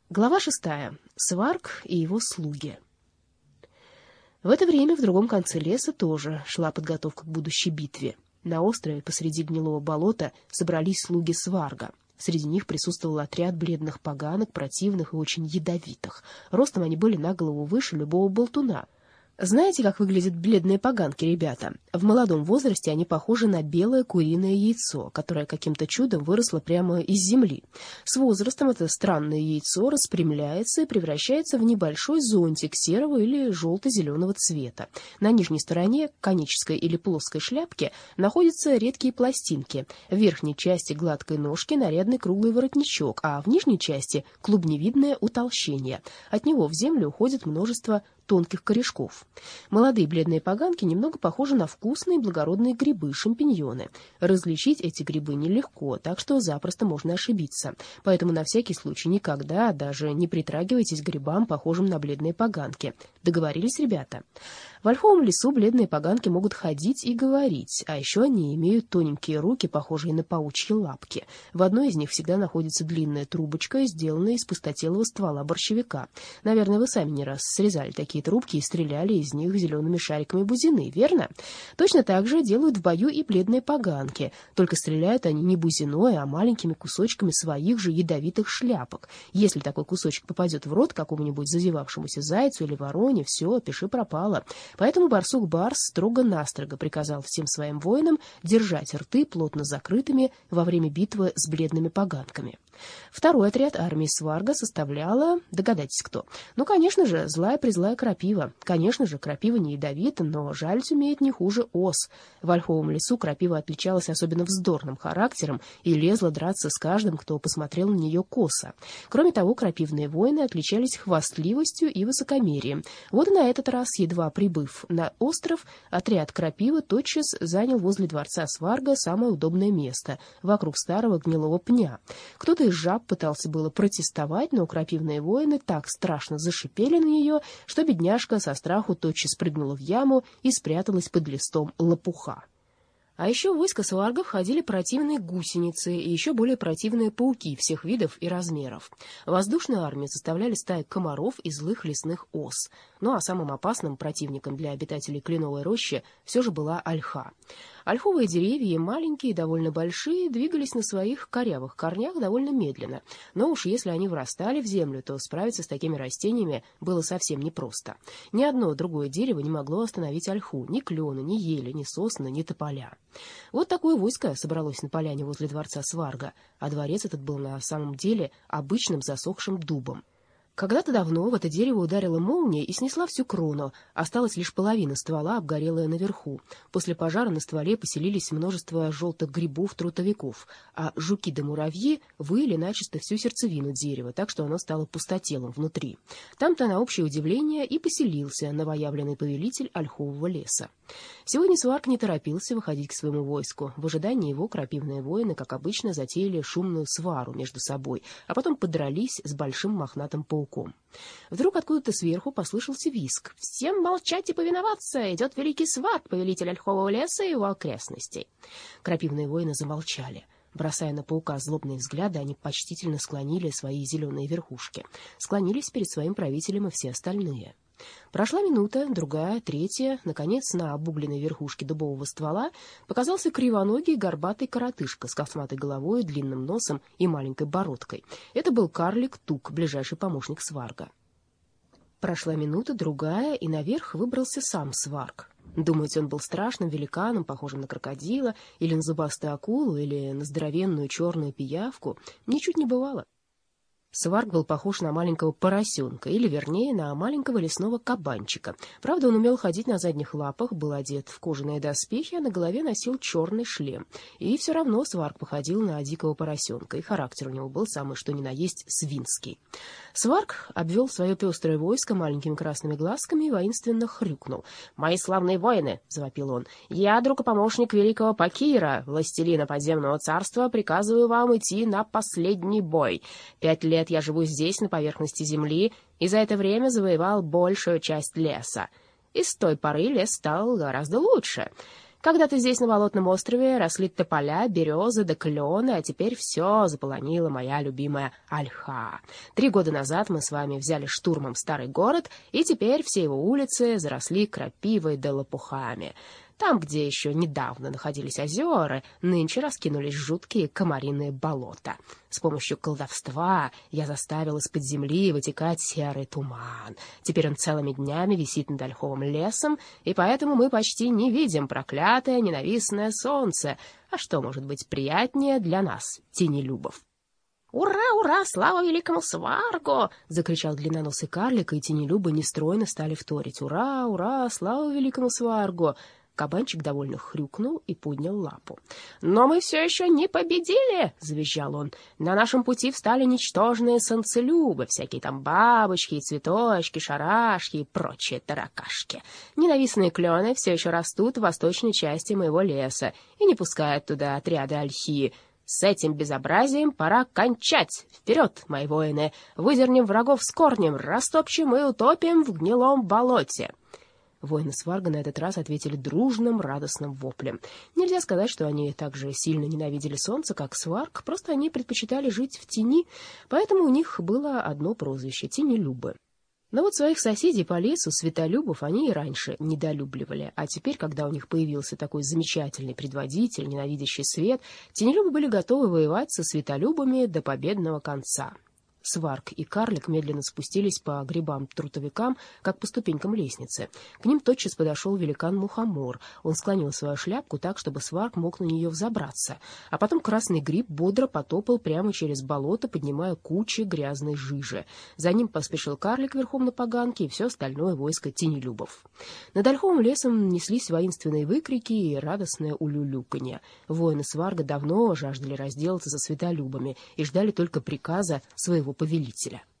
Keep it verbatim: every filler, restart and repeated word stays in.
Глава шестая. Сварг и его слуги. В это время в другом конце леса тоже шла подготовка к будущей битве. На острове посреди гнилого болота собрались слуги Сварга. Среди них присутствовал отряд бледных поганок, противных и очень ядовитых. Ростом они были на голову выше любого болтуна. Знаете, как выглядят бледные поганки, ребята? В молодом возрасте они похожи на белое куриное яйцо, которое каким-то чудом выросло прямо из земли. С возрастом это странное яйцо распрямляется и превращается в небольшой зонтик серого или желто-зеленого цвета. На нижней стороне конической или плоской шляпки находятся редкие пластинки. В верхней части гладкой ножки нарядный круглый воротничок, а в нижней части клубневидное утолщение. От него в землю уходит множество тонких корешков. Молодые бледные поганки немного похожи на вкусные благородные грибы, шампиньоны. Различить эти грибы нелегко, так что запросто можно ошибиться. Поэтому на всякий случай никогда даже не притрагивайтесь к грибам, похожим на бледные поганки. Договорились, ребята? В ольховом лесу бледные поганки могут ходить и говорить, а еще они имеют тоненькие руки, похожие на паучьи лапки. В одной из них всегда находится длинная трубочка, сделанная из пустотелого ствола борщевика. Наверное, вы сами не раз срезали такие трубки и стреляли из них зелеными шариками бузины, верно? Точно так же делают в бою и бледные поганки, только стреляют они не бузиной, а маленькими кусочками своих же ядовитых шляпок. Если такой кусочек попадет в рот какому-нибудь зазевавшемуся зайцу или вороне, все, пиши пропало. Поэтому барсук Барс строго-настрого приказал всем своим воинам держать рты плотно закрытыми во время битвы с бледными поганками. Второй отряд армии Сварга составляла, догадайтесь кто, ну, конечно же, злая-призлая крапива. Конечно же, крапива не ядовита, но жалить умеет не хуже ос. В ольховом лесу крапива отличалась особенно вздорным характером и лезла драться с каждым, кто посмотрел на нее косо. Кроме того, крапивные воины отличались хвастливостью и высокомерием. Вот и на этот раз, едва прибыв на остров, отряд крапивы тотчас занял возле дворца Сварга самое удобное место, вокруг старого гнилого пня. Кто-то из жаб пытался было протестовать, но крапивные воины так страшно зашипели на нее, что бедняжка со страху тотчас спрыгнула в яму и спряталась под листом лопуха. А еще в войско сваргов ходили противные гусеницы и еще более противные пауки всех видов и размеров. Воздушную армию составляли стаи комаров и злых лесных ос. Ну а самым опасным противником для обитателей кленовой рощи все же была ольха. Ольховые деревья, маленькие и довольно большие, двигались на своих корявых корнях довольно медленно. Но уж если они врастали в землю, то справиться с такими растениями было совсем непросто. Ни одно другое дерево не могло остановить ольху: ни клены, ни ели, ни сосны, ни тополя. Вот такое войско собралось на поляне возле дворца Сварга, а дворец этот был на самом деле обычным засохшим дубом. Когда-то давно в это дерево ударила молния и снесла всю крону, осталась лишь половина ствола, обгорелая наверху. После пожара на стволе поселились множество желтых грибов-трутовиков, а жуки да муравьи выели начисто всю сердцевину дерева, так что оно стало пустотелом внутри. Там-то, на общее удивление, и поселился новоявленный повелитель ольхового леса. Сегодня Сварг не торопился выходить к своему войску. В ожидании его крапивные воины, как обычно, затеяли шумную свару между собой, а потом подрались с большим мохнатым пауком. Вдруг откуда-то сверху послышался визг. «Всем молчать и повиноваться! Идет великий Сварг, повелитель ольхового леса и его окрестностей!» Крапивные воины замолчали. Бросая на паука злобные взгляды, они почтительно склонили свои зеленые верхушки. Склонились перед своим правителем и все остальные. Прошла минута, другая, третья. Наконец, на обугленной верхушке дубового ствола показался кривоногий горбатый коротышка с косматой головой, длинным носом и маленькой бородкой. Это был карлик Тук, ближайший помощник Сварга. Прошла минута, другая, и наверх выбрался сам Сварг. Думаете, он был страшным великаном, похожим на крокодила, или на зубастую акулу, или на здоровенную черную пиявку? Ничуть не бывало. Сварг был похож на маленького поросенка, или, вернее, на маленького лесного кабанчика. Правда, он умел ходить на задних лапах, был одет в кожаные доспехи, а на голове носил черный шлем. И все равно Сварг походил на дикого поросенка, и характер у него был самый что ни на есть свинский. Сварг обвел свое пестрое войско маленькими красными глазками и воинственно хрюкнул. «Мои славные воины!» — завопил он. «Я, друг и помощник великого Пакира, властелина подземного царства, приказываю вам идти на последний бой. Пять лет я живу здесь, на поверхности земли, и за это время завоевал большую часть леса. И с той поры лес стал гораздо лучше. Когда-то здесь, на Болотном острове, росли тополя, березы да клены, а теперь все заполонила моя любимая ольха. Три года назад мы с вами взяли штурмом старый город, и теперь все его улицы заросли крапивой да лопухами. Там, где еще недавно находились озера, нынче раскинулись жуткие комариные болота. С помощью колдовства я заставил из-под земли вытекать серый туман. Теперь он целыми днями висит над ольховым лесом, и поэтому мы почти не видим проклятое ненавистное солнце. А что может быть приятнее для нас, тенелюбов? «Ура, ура! Слава великому Сваргу!» — закричал длинноносый карлик, и тенелюбы нестройно стали вторить. «Ура, ура! Слава великому Сваргу!» Кабанчик довольно хрюкнул и поднял лапу. «Но мы все еще не победили!» — завизжал он. «На нашем пути встали ничтожные солнцелюбы, всякие там бабочки, цветочки, шарашки и прочие таракашки. Ненавистные клены все еще растут в восточной части моего леса и не пускают туда отряды ольхи. С этим безобразием пора кончать! Вперед, мои воины! Выдернем врагов с корнем, растопчем и утопим в гнилом болоте!» Воины Сварга на этот раз ответили дружным, радостным воплем. Нельзя сказать, что они так же сильно ненавидели солнце, как Сварг, просто они предпочитали жить в тени, поэтому у них было одно прозвище — тенелюбы. Но вот своих соседей по лесу, светолюбов, они и раньше недолюбливали, а теперь, когда у них появился такой замечательный предводитель, ненавидящий свет, тенелюбы были готовы воевать со светолюбами до победного конца. Сварг и карлик медленно спустились по грибам-трутовикам, как по ступенькам лестницы. К ним тотчас подошел великан-мухомор. Он склонил свою шляпку так, чтобы Сварг мог на нее взобраться. А потом красный гриб бодро потопал прямо через болото, поднимая кучи грязной жижи. За ним поспешил карлик верхом на поганке и все остальное войско тенелюбов. Над ольховым лесом неслись воинственные выкрики и радостное улюлюканье. Воины Сварга давно жаждали разделаться со светолюбами и ждали только приказа своего повелителя.